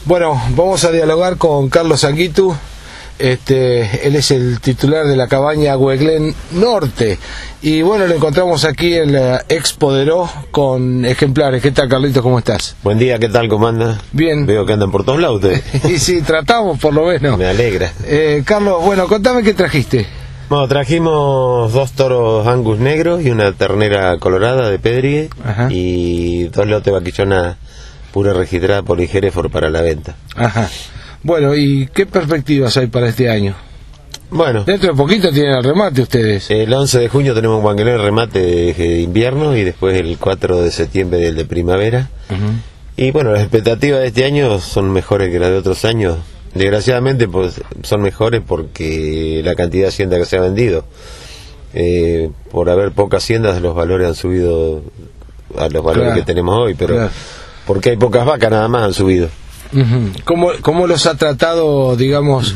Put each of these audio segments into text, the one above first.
Bueno, vamos a dialogar con Carlos Anguitu. Él es el titular de la cabaña Güeglén Norte. Y bueno, lo encontramos aquí en la Expo de Deró con ejemplares. ¿Qué tal, Carlitos? ¿Cómo estás? Buen día, ¿qué tal? ¿Cómo anda? Bien. Veo que andan por todos lados ustedes. Y sí, tratamos por lo menos. Me alegra. Carlos, bueno, contame qué trajiste. Bueno, trajimos 2 toros Angus negros y una ternera colorada de Pedrigue. Ajá. Y 2 lotes vaquillona pura registrada por Hereford para la venta. Ajá. Bueno, ¿y qué perspectivas hay para este año? Bueno, Dentro de poquito tienen el remate ustedes. el 11 de junio tenemos un Güeglén remate de invierno y después el 4 de septiembre el de primavera. Uh-huh. Y bueno, las expectativas de este año son mejores que las de otros años. Desgraciadamente pues son mejores porque la cantidad de hacienda que se ha vendido. Por haber pocas haciendas los valores han subido a los valores Claro. que tenemos hoy, pero Claro. porque hay pocas vacas nada más han subido. Uh-huh. ¿Cómo los ha tratado, digamos,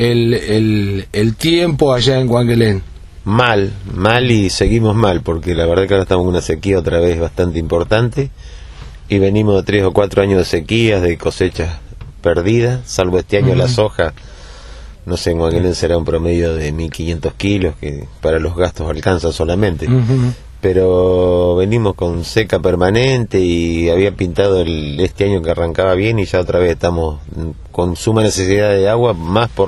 el tiempo allá en Güeglén? Mal y seguimos mal porque la verdad que ahora estamos en una sequía otra vez bastante importante y venimos de 3 o 4 años de sequías, de cosechas perdidas, salvo este año. Uh-huh. La soja, no sé, en Güeglén será un promedio de 1.500 kilos que para los gastos alcanza solamente. Uh-huh. Pero venimos con seca permanente y había pintado este año que arrancaba bien y ya otra vez estamos con suma necesidad de agua, más por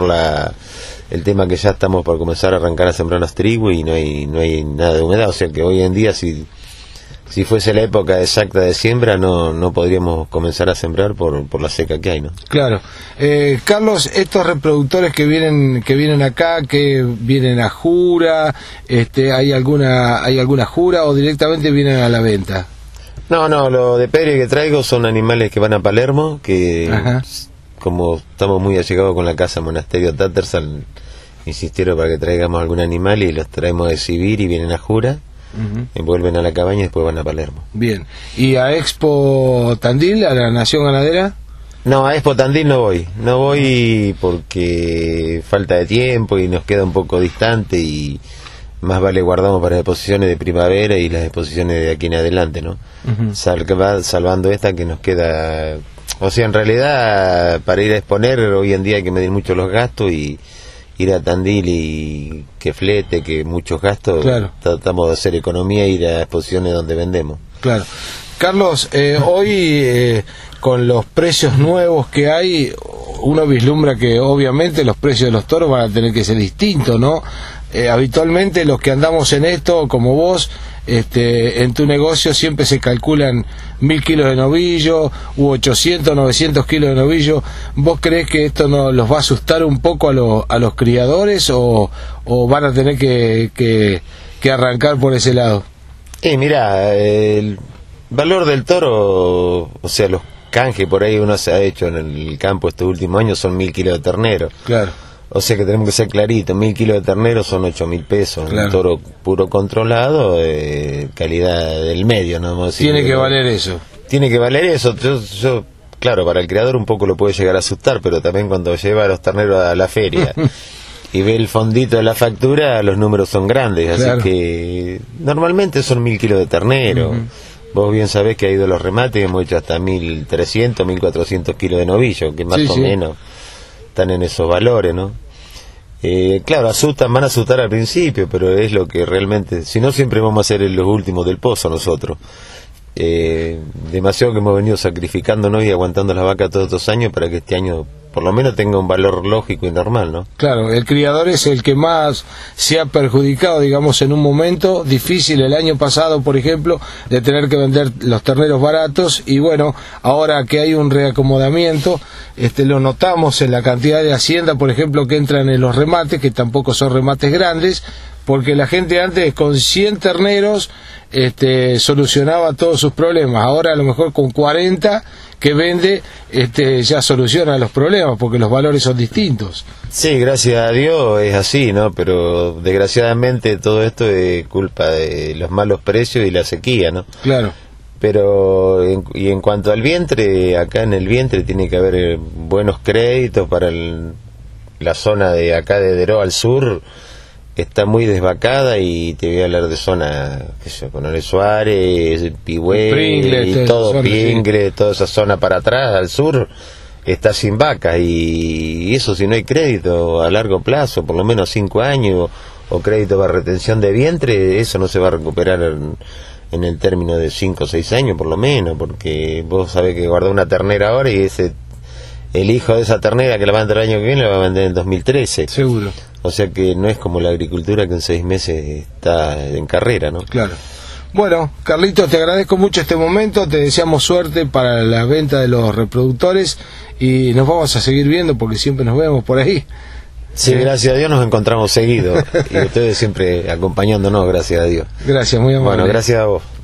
el tema que ya estamos por comenzar a arrancar a sembrar los trigos y no hay nada de humedad, o sea que hoy en día si fuese la época exacta de siembra no podríamos comenzar a sembrar por la seca que hay, ¿no? Claro. Carlos, estos reproductores que vienen acá, que vienen a jura, ¿hay alguna jura o directamente vienen a la venta? No, lo de Pedrigue que traigo son animales que van a Palermo, que Ajá. como estamos muy allegados con la casa Monasterio Tattersall, insistieron para que traigamos algún animal y los traemos de Sibir y vienen a jura. Uh-huh. Vuelven a la cabaña y después van a Palermo. Bien. ¿Y a Expo Tandil, a la Nación Ganadera? No, a Expo Tandil no voy porque falta de tiempo y nos queda un poco distante y más vale guardamos para las exposiciones de primavera y las exposiciones de aquí en adelante, ¿no? Uh-huh. Salvando esta que nos queda, o sea, en realidad para ir a exponer hoy en día hay que medir mucho los gastos y ir a Tandil y que flete, que muchos gastos. Claro. Tratamos de hacer economía e ir a exposiciones donde vendemos. Claro. Carlos, hoy con los precios nuevos que hay, uno vislumbra que obviamente los precios de los toros van a tener que ser distintos, ¿no? Habitualmente los que andamos en esto, como vos, en tu negocio siempre se calculan 1.000 kilos de novillo u 800, 900 kilos de novillo. ¿Vos creés que esto no los va a asustar un poco a los criadores o van a tener que arrancar por ese lado? Mira, el valor del toro, o sea, los canjes por ahí uno se ha hecho en el campo estos últimos años son 1.000 kilos de ternero. Claro. O sea que tenemos que ser claritos, 1.000 kilos de ternero son 8.000 pesos. Claro. Un toro puro controlado, calidad del medio, ¿no? Vamos a decir, Tiene que valer eso. Tiene que valer eso. Yo, claro, para el criador un poco lo puede llegar a asustar, pero también cuando lleva a los terneros a la feria y ve el fondito de la factura, los números son grandes. Claro. Así que normalmente son 1.000 kilos de ternero. Uh-huh. Vos bien sabés que ha ido los remates, hemos hecho hasta 1.300, 1.400 kilos de novillo, que más Sí, o sí. menos están en esos valores, ¿no? Claro, van a asustar al principio, pero es lo que realmente, si no siempre vamos a ser los últimos del pozo nosotros. Demasiado que hemos venido sacrificándonos y aguantando las vacas todos estos años para que este año por lo menos tenga un valor lógico y normal, ¿no? Claro, el criador es el que más se ha perjudicado, digamos, en un momento difícil el año pasado, por ejemplo, de tener que vender los terneros baratos y bueno, ahora que hay un reacomodamiento, lo notamos en la cantidad de hacienda, por ejemplo, que entran en los remates, que tampoco son remates grandes, porque la gente antes con 100 terneros solucionaba todos sus problemas. Ahora a lo mejor con 40 que vende ya soluciona los problemas porque los valores son distintos. Sí, gracias a Dios es así, ¿no? Pero desgraciadamente todo esto es culpa de los malos precios y la sequía, ¿no? Claro. Pero en cuanto al vientre, acá en el vientre tiene que haber buenos créditos para la zona de acá de Deró al sur. Está muy desvacada y te voy a hablar de zona, qué sé yo, Coronel Suárez, Pigüé, Pringles, y todo zona, Pingles, sí. Toda esa zona para atrás, al sur, está sin vacas, y eso si no hay crédito a largo plazo, por lo menos 5 años, o crédito para retención de vientre, eso no se va a recuperar en el término de 5 o 6 años por lo menos, porque vos sabés que guardó una ternera ahora y el hijo de esa ternera que la va a vender el año que viene la va a vender en 2013. Seguro. O sea que no es como la agricultura que en 6 meses está en carrera, ¿no? Claro. Bueno, Carlitos, te agradezco mucho este momento, te deseamos suerte para la venta de los reproductores y nos vamos a seguir viendo porque siempre nos vemos por ahí. Sí, gracias a Dios nos encontramos seguido y ustedes siempre acompañándonos, gracias a Dios. Gracias, muy amable. Bueno, gracias a vos.